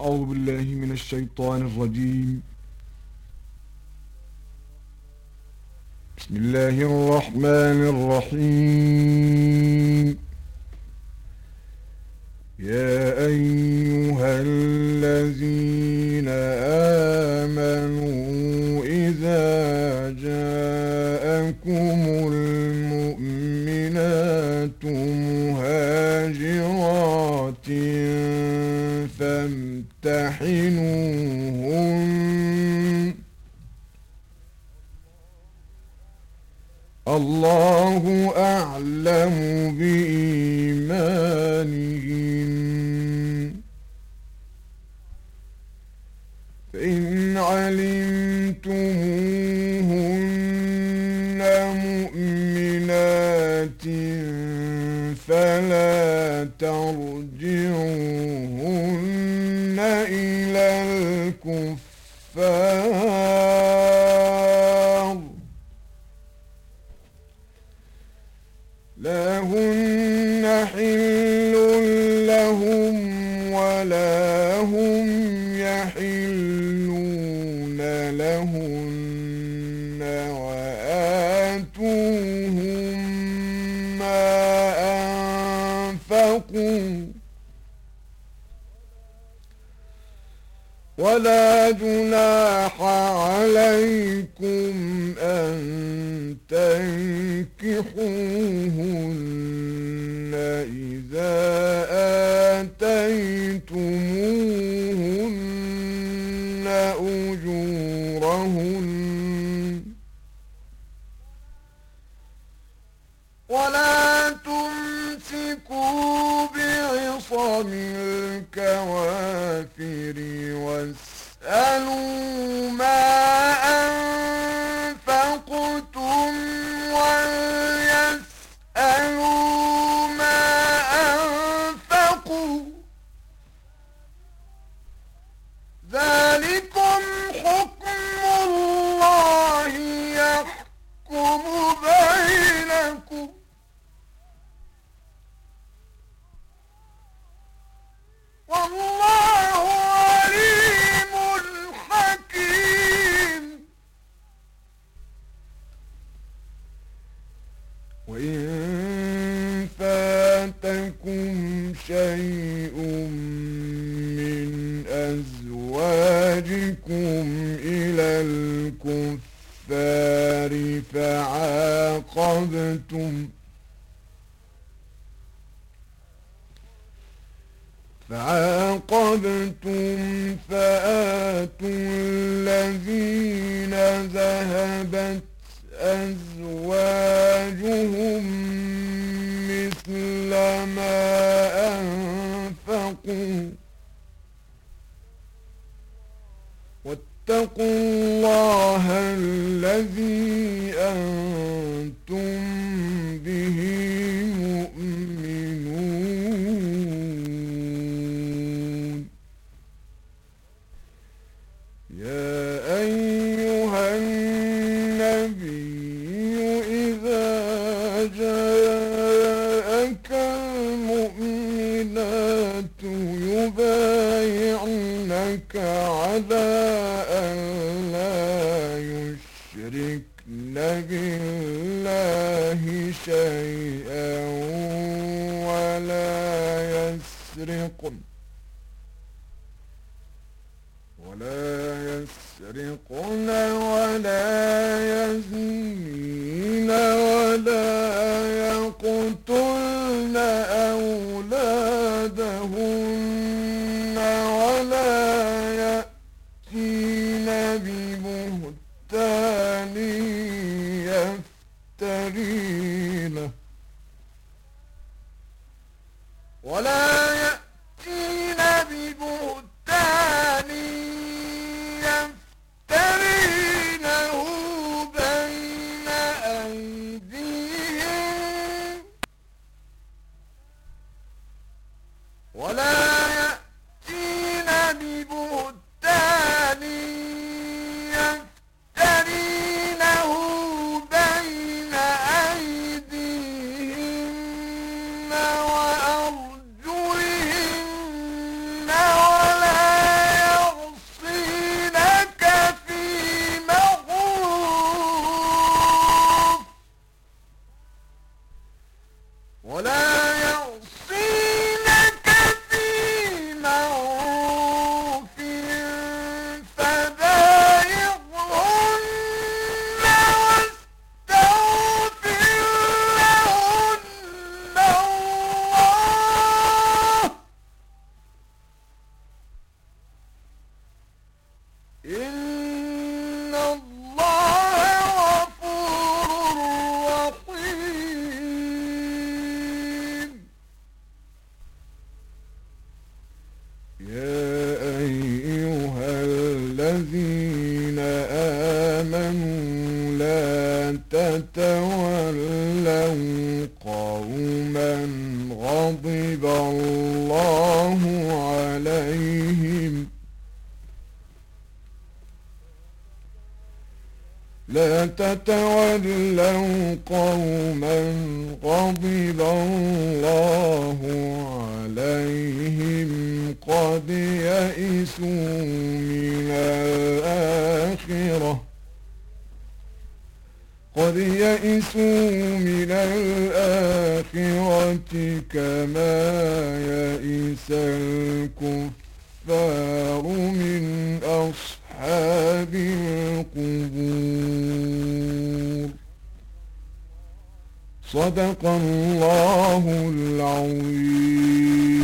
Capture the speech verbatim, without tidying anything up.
أعوذ بالله من الشيطان الرجيم. بسم الله الرحمن الرحيم. يا أيها الذين آمنوا إذا جاءكم المؤمنات مهاجرات فامتحنوهن الله أعلم بإيمانهن فإن علمتموهن مؤمنات فلا ترجعوهن إلى الكفار لا هن حل لهم ولا هم يحلون لهن وآتوهم ما أنفقوا ولا جناح عليكم أن تنكحوهن إذا آتيتموهن أجورهن ولا تمسكوا بعصم الكوافر واسألوا ما أنفقتم وليسألوا ما أنفقوا ذلكم حكم الله يحكم بينكم والله عليم حكيم. وإن فاتكم شيء من أزواجكم إلى الكفار فعاقبتم فعاقبتم فآتوا الذين ذهبت أزواجهم مثل ما أنفقوا واتقوا الله الذي أنتم به مؤمنون. يا أيها النبي إذا جاءك المؤمنات يبايعنك على أن لا يشركن بالله شيئا ولا يسرقن ولا يسرقن ولا يزنين ولا يقتلن أولادهن ولا يأتين ببهتان يفترينه ولا يأتين ببهتان يفترينه بين أيديهم ولا يأتين ببهتان يفترينه بين أيديهم وأرجلهم ولا يا أيها الذين آمنوا لا تتولوا قوما غضب الله عليهم لا تتولوا قوما غضب الله عليهم قد يئسوا من الآخرة قد يئسوا من الآخرة كما يئس الكفار من أصحاب القبور. صدق الله العظيم.